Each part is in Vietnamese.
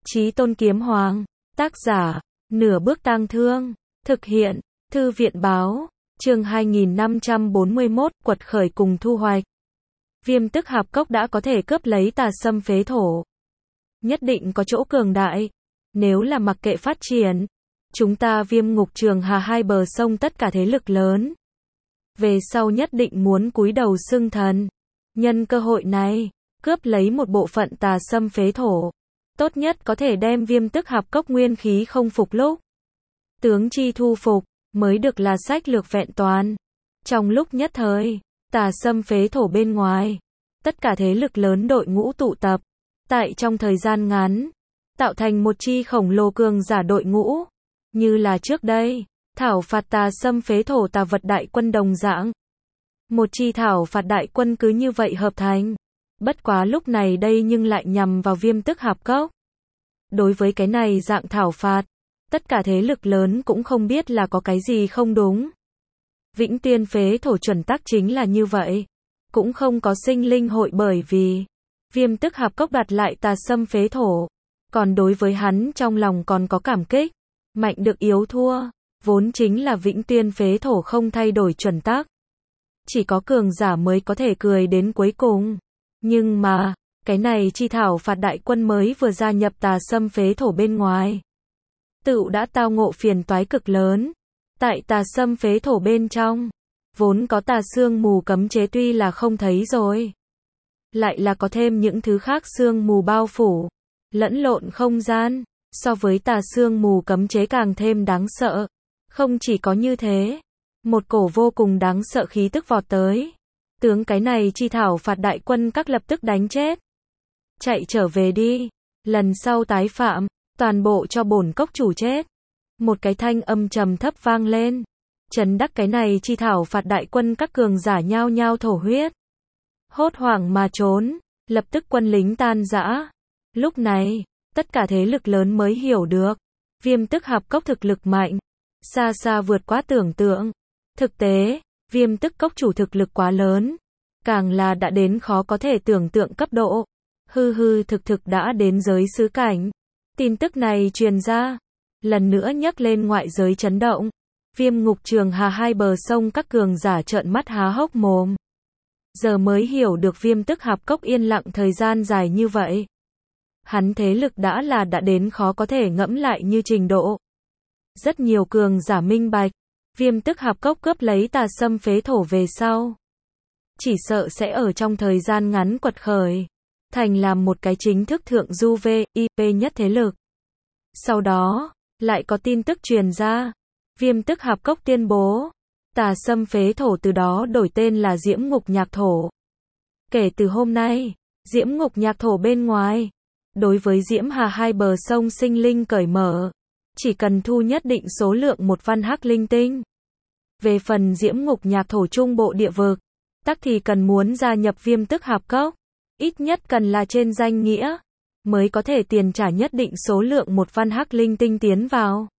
Chí Tôn Kiếm Hoàng. Tác giả, Nửa Bước Tang Thương. Thực hiện, Thư viện báo. Chương 2541, quật khởi cùng thu hoạch. Viêm tức hạp cốc đã có thể cướp lấy Tà Sâm phế thổ. Nhất định có chỗ cường đại. Nếu là mặc kệ phát triển, chúng ta Viêm Ngục Trường Hà hai bờ sông tất cả thế lực lớn, về sau nhất định muốn cúi đầu xưng thần. Nhân cơ hội này, cướp lấy một bộ phận Tà Sâm phế thổ, tốt nhất có thể đem viêm tức hạp cốc nguyên khí không phục lúc tướng chi thu phục, mới được là sách lược vẹn toàn. Trong lúc nhất thời, Tà Sâm phế thổ bên ngoài, tất cả thế lực lớn đội ngũ tụ tập, tại trong thời gian ngắn, tạo thành một chi khổng lồ cường giả đội ngũ, như là trước đây, thảo phạt Tà Sâm phế thổ tà vật đại quân đồng dạng. Một chi thảo phạt đại quân cứ như vậy hợp thành. Bất quá lúc này đây nhưng lại nhằm vào viêm tức hạp cốc. Đối với cái này dạng thảo phạt, tất cả thế lực lớn cũng không biết là có cái gì không đúng. Vĩnh Tuyên phế thổ chuẩn tắc chính là như vậy. Cũng không có sinh linh hội bởi vì viêm tức hạp cốc đặt lại Tà Sâm phế thổ. Còn đối với hắn trong lòng còn có cảm kích. Mạnh được yếu thua, vốn chính là Vĩnh Tuyên phế thổ không thay đổi chuẩn tắc. Chỉ có cường giả mới có thể cười đến cuối cùng. Nhưng mà, cái này chi thảo phạt đại quân mới vừa gia nhập Tà Sâm phế thổ bên ngoài, tựu đã tao ngộ phiền toái cực lớn. Tại Tà Sâm phế thổ bên trong, vốn có tà sương mù cấm chế tuy là không thấy rồi, lại là có thêm những thứ khác sương mù bao phủ, lẫn lộn không gian, so với tà sương mù cấm chế càng thêm đáng sợ. Không chỉ có như thế, một cổ vô cùng đáng sợ khí tức vọt tới. Tướng cái này chi thảo phạt đại quân các lập tức đánh chết. Chạy trở về đi, lần sau tái phạm, toàn bộ cho bổn cốc chủ chết. Một cái thanh âm trầm thấp vang lên, chấn đắc cái này chi thảo phạt đại quân các cường giả nhao nhao thổ huyết. Hốt hoảng mà trốn, lập tức quân lính tan rã. Lúc này, tất cả thế lực lớn mới hiểu được, viêm tức hạp cốc thực lực mạnh, xa xa vượt quá tưởng tượng. Thực tế, viêm tức cốc chủ thực lực quá lớn, càng là đã đến khó có thể tưởng tượng cấp độ, thực đã đến giới xứ cảnh. Tin tức này truyền ra, lần nữa nhắc lên ngoại giới chấn động. Viêm Ngục Trường Hà hai bờ sông các cường giả trợn mắt há hốc mồm. Giờ mới hiểu được viêm tức hạp cốc yên lặng thời gian dài như vậy. Hắn thế lực đã đến khó có thể ngẫm lại như trình độ. Rất nhiều cường giả minh bạch, viêm tức hạp cốc cướp lấy Tà Sâm phế thổ về sau, chỉ sợ sẽ ở trong thời gian ngắn quật khởi, thành làm một cái chính thức thượng du VIP nhất thế lực. Sau đó, lại có tin tức truyền ra, viêm tức hạp cốc tuyên bố, Tà Sâm phế thổ từ đó đổi tên là Diễm Ngục Nhạc Thổ. Kể từ hôm nay, Diễm Ngục Nhạc Thổ bên ngoài, đối với Diễm Hà hai bờ sông sinh linh cởi mở, chỉ cần thu nhất định số lượng một văn hắc linh tinh. Về phần Diễm Ngục Nhạc Thổ trung bộ địa vực, tắc thì cần muốn gia nhập viêm tức hạp cốc, ít nhất cần là trên danh nghĩa, mới có thể tiền trả nhất định số lượng một văn hắc linh tinh tiến vào.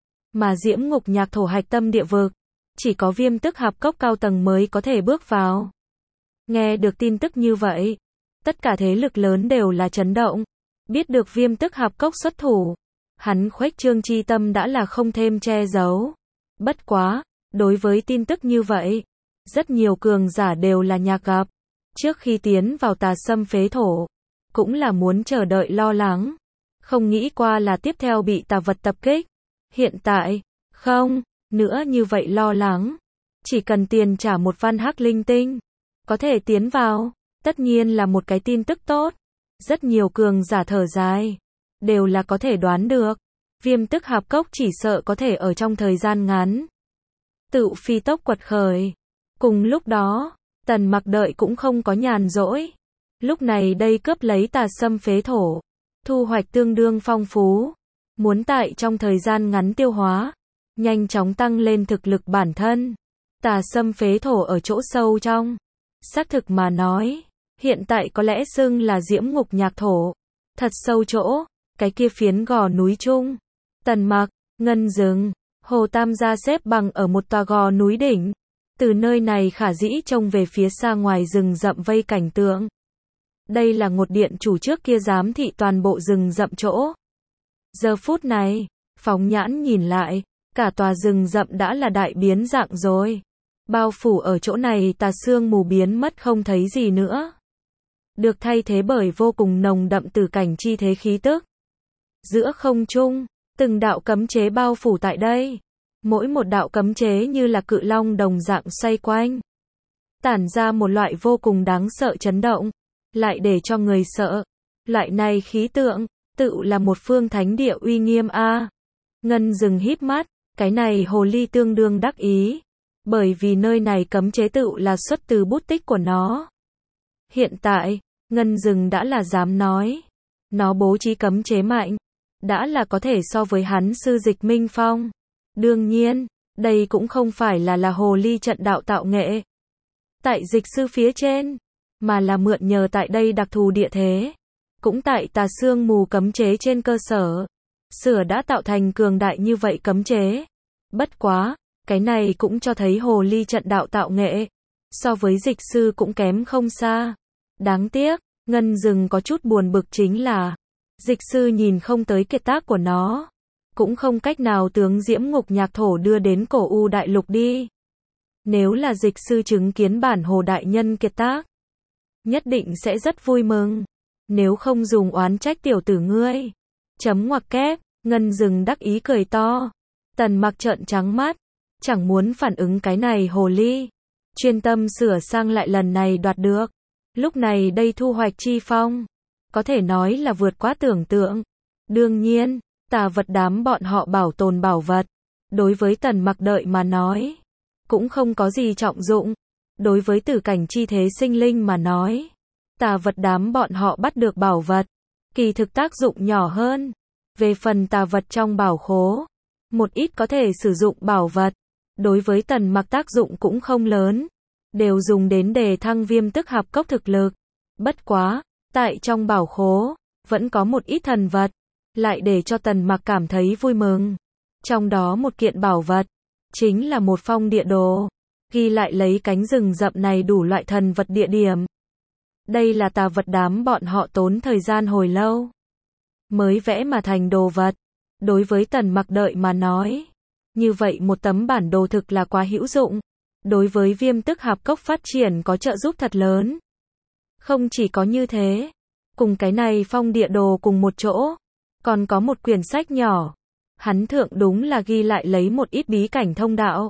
Mà Diễm Ngục Nhạc Thổ hạch tâm địa vực, chỉ có viêm tức hạp cốc cao tầng mới có thể bước vào. Nghe được tin tức như vậy, tất cả thế lực lớn đều là chấn động. Biết được viêm tức hạp cốc xuất thủ, hắn khuếch trương chi tâm đã là không thêm che giấu. Bất quá, đối với tin tức như vậy, rất nhiều cường giả đều là nhạc gặp. Trước khi tiến vào Tà Sâm phế thổ, cũng là muốn chờ đợi lo lắng. Không nghĩ qua là tiếp theo bị tà vật tập kích. Hiện tại, không, nữa như vậy lo lắng. Chỉ cần tiền trả một văn hắc linh tinh, có thể tiến vào, tất nhiên là một cái tin tức tốt. Rất nhiều cường giả thở dài, đều là có thể đoán được, viêm tức hạp cốc chỉ sợ có thể ở trong thời gian ngắn tự phi tốc quật khởi. Cùng lúc đó, Tần Mặc đợi cũng không có nhàn rỗi. Lúc này đây cướp lấy Tà Sâm phế thổ, thu hoạch tương đương phong phú, muốn tại trong thời gian ngắn tiêu hóa, nhanh chóng tăng lên thực lực bản thân. Tà Sâm phế thổ ở chỗ sâu trong, xác thực mà nói, hiện tại có lẽ xưng là Diễm Ngục Nhạc Thổ. Thật sâu chỗ, cái kia phiến gò núi chung, Tần Mặc, Ngân Dừng, Hồ Tam gia xếp bằng ở một tòa gò núi đỉnh. Từ nơi này khả dĩ trông về phía xa ngoài rừng rậm vây cảnh tượng. Đây là ngột điện chủ trước kia giám thị toàn bộ rừng rậm chỗ. Giờ phút này, phóng nhãn nhìn lại, cả tòa rừng rậm đã là đại biến dạng rồi. Bao phủ ở chỗ này tà sương mù biến mất không thấy gì nữa. Được thay thế bởi vô cùng nồng đậm tử cảnh chi thế khí tức. Giữa không trung, từng đạo cấm chế bao phủ tại đây. Mỗi một đạo cấm chế như là cự long đồng dạng xoay quanh. Tản ra một loại vô cùng đáng sợ chấn động. Lại để cho người sợ. Loại này khí tượng, tự là một phương thánh địa uy nghiêm a. Ngân Dừng híp mắt, cái này hồ ly tương đương đắc ý. Bởi vì nơi này cấm chế tự là xuất từ bút tích của nó. Hiện tại, Ngân Dừng đã là dám nói. Nó bố trí cấm chế mạnh. Đã là có thể so với hắn sư Dịch Minh Phong. Đương nhiên, đây cũng không phải là hồ ly trận đạo tạo nghệ. Tại dịch sư phía trên, mà là mượn nhờ tại đây đặc thù địa thế. Cũng tại tà sương mù cấm chế trên cơ sở. Sửa đã tạo thành cường đại như vậy cấm chế. Bất quá, cái này cũng cho thấy hồ ly trận đạo tạo nghệ. So với dịch sư cũng kém không xa. Đáng tiếc, Ngân Dừng có chút buồn bực chính là dịch sư nhìn không tới kiệt tác của nó. Cũng không cách nào tướng Diễm Ngục Nhạc Thổ đưa đến cổ U Đại Lục đi. Nếu là dịch sư chứng kiến bản hồ đại nhân kiệt tác, nhất định sẽ rất vui mừng. Nếu không dùng oán trách tiểu tử ngươi. Chấm ngoặc kép, Ngân Dừng đắc ý cười to. Tần Mặc trợn trắng mắt, chẳng muốn phản ứng cái này hồ ly. Chuyên tâm sửa sang lại lần này đoạt được. Lúc này đây thu hoạch chi phong. Có thể nói là vượt quá tưởng tượng. Đương nhiên, tà vật đám bọn họ bảo tồn bảo vật. Đối với Tần Mặc đợi mà nói, cũng không có gì trọng dụng. Đối với tử cảnh chi thế sinh linh mà nói, tà vật đám bọn họ bắt được bảo vật. Kỳ thực tác dụng nhỏ hơn. Về phần tà vật trong bảo khố, một ít có thể sử dụng bảo vật. Đối với Tần Mặc tác dụng cũng không lớn. Đều dùng đến đề thăng Viêm Tức Hạp Cốc thực lực. Bất quá, tại trong bảo khố, vẫn có một ít thần vật. Lại để cho Tần Mặc cảm thấy vui mừng. Trong đó một kiện bảo vật, chính là một phong địa đồ. Ghi lại lấy cánh rừng rậm này đủ loại thần vật địa điểm. Đây là tà vật đám bọn họ tốn thời gian hồi lâu mới vẽ mà thành đồ vật. Đối với Tần Mặc đợi mà nói, như vậy một tấm bản đồ thực là quá hữu dụng. Đối với Viêm Tức Hạp Cốc phát triển có trợ giúp thật lớn. Không chỉ có như thế, cùng cái này phong địa đồ cùng một chỗ, còn có một quyển sách nhỏ. Hắn thượng đúng là ghi lại lấy một ít bí cảnh thông đạo.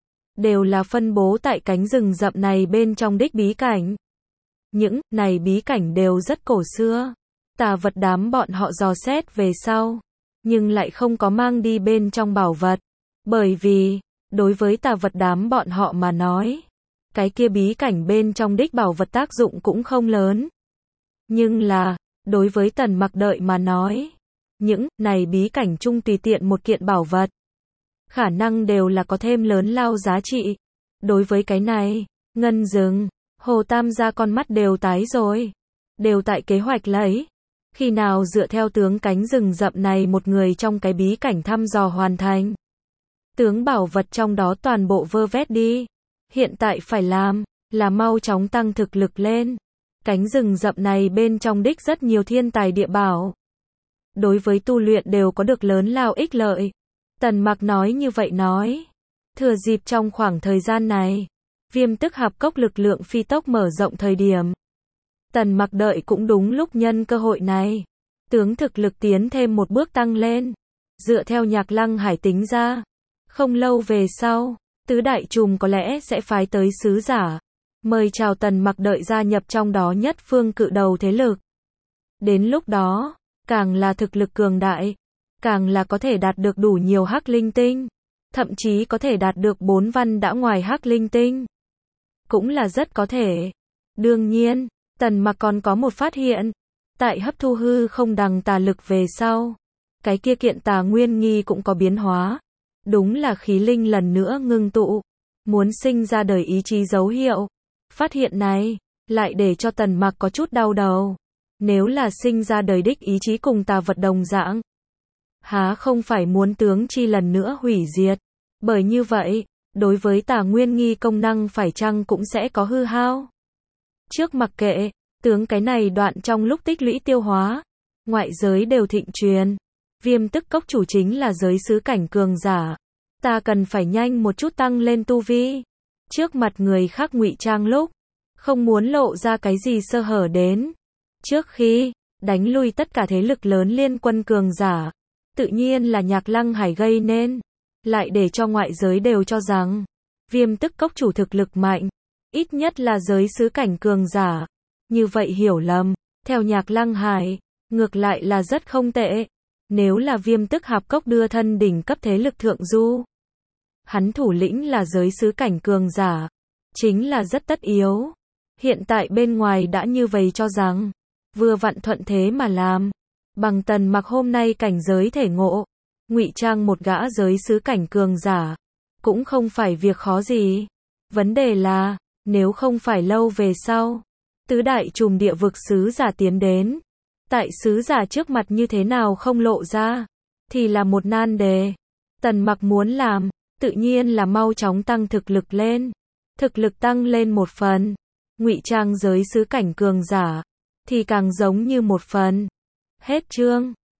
Đều là phân bố tại cánh rừng rậm này bên trong đích bí cảnh. Những này bí cảnh đều rất cổ xưa. Tà vật đám bọn họ dò xét về sau, nhưng lại không có mang đi bên trong bảo vật. Bởi vì, đối với tà vật đám bọn họ mà nói, cái kia bí cảnh bên trong đích bảo vật tác dụng cũng không lớn. Nhưng là, đối với Tần Mặc đợi mà nói, những này bí cảnh chung tùy tiện một kiện bảo vật, khả năng đều là có thêm lớn lao giá trị. Đối với cái này, Ngân Dừng, Hồ Tam gia con mắt đều tái rồi. Đều tại kế hoạch lấy. Khi nào dựa theo tướng cánh rừng rậm này một người trong cái bí cảnh thăm dò hoàn thành. Tướng bảo vật trong đó toàn bộ vơ vét đi. Hiện tại phải làm, là mau chóng tăng thực lực lên. Cánh rừng rậm này bên trong đích rất nhiều thiên tài địa bảo. Đối với tu luyện đều có được lớn lao ích lợi. Tần Mặc nói như vậy nói. Thừa dịp trong khoảng thời gian này, Viêm Tức Hạp Cốc lực lượng phi tốc mở rộng thời điểm. Tần Mặc đợi cũng đúng lúc nhân cơ hội này. Tướng thực lực tiến thêm một bước tăng lên. Dựa theo Nhạc Lăng Hải tính ra. Không lâu về sau, tứ đại trùm có lẽ sẽ phái tới sứ giả. Mời chào Tần Mặc đợi gia nhập trong đó nhất phương cự đầu thế lực. Đến lúc đó, càng là thực lực cường đại, càng là có thể đạt được đủ nhiều hắc linh tinh. Thậm chí có thể đạt được 4 văn đã ngoài hắc linh tinh. Cũng là rất có thể. Đương nhiên, Tần Mặc còn có một phát hiện. Tại hấp thu hư không đằng tà lực về sau, cái kia kiện tà nguyên nghi cũng có biến hóa. Đúng là khí linh lần nữa ngưng tụ, muốn sinh ra đời ý chí dấu hiệu. Phát hiện này, lại để cho Tần Mặc có chút đau đầu. Nếu là sinh ra đời đích ý chí cùng tà vật đồng dạng, há không phải muốn tướng chi lần nữa hủy diệt. Bởi như vậy, đối với tà nguyên nghi công năng phải chăng cũng sẽ có hư hao. Trước mặc kệ, tướng cái này đoạn trong lúc tích lũy tiêu hóa, ngoại giới đều thịnh truyền. Viêm tức cốc chủ chính là giới sứ cảnh cường giả. Ta cần phải nhanh một chút tăng lên tu vi. Trước mặt người khác ngụy trang lúc, không muốn lộ ra cái gì sơ hở đến. Trước khi đánh lui tất cả thế lực lớn liên quân cường giả, tự nhiên là Nhạc Lăng Hải gây nên, lại để cho ngoại giới đều cho rằng Viêm tức cốc chủ thực lực mạnh, ít nhất là giới sứ cảnh cường giả. Như vậy hiểu lầm, theo Nhạc Lăng Hải, ngược lại là rất không tệ. Nếu là Viêm tức hạp cốc đưa thân đỉnh cấp thế lực thượng du, hắn thủ lĩnh là giới sứ cảnh cường giả, chính là rất tất yếu. Hiện tại bên ngoài đã như vậy cho rằng, vừa vặn thuận thế mà làm. Bằng Tần Mặc hôm nay cảnh giới thể ngộ, ngụy trang một gã giới sứ cảnh cường giả, cũng không phải việc khó gì. Vấn đề là, nếu không phải lâu về sau, tứ đại trùm địa vực sứ giả tiến đến, tại sứ giả trước mặt như thế nào không lộ ra, thì là một nan đề. Tần Mặc muốn làm, tự nhiên là mau chóng tăng thực lực lên. Thực lực tăng lên một phần, ngụy trang giới sứ cảnh cường giả, thì càng giống như một phần. Hết chương.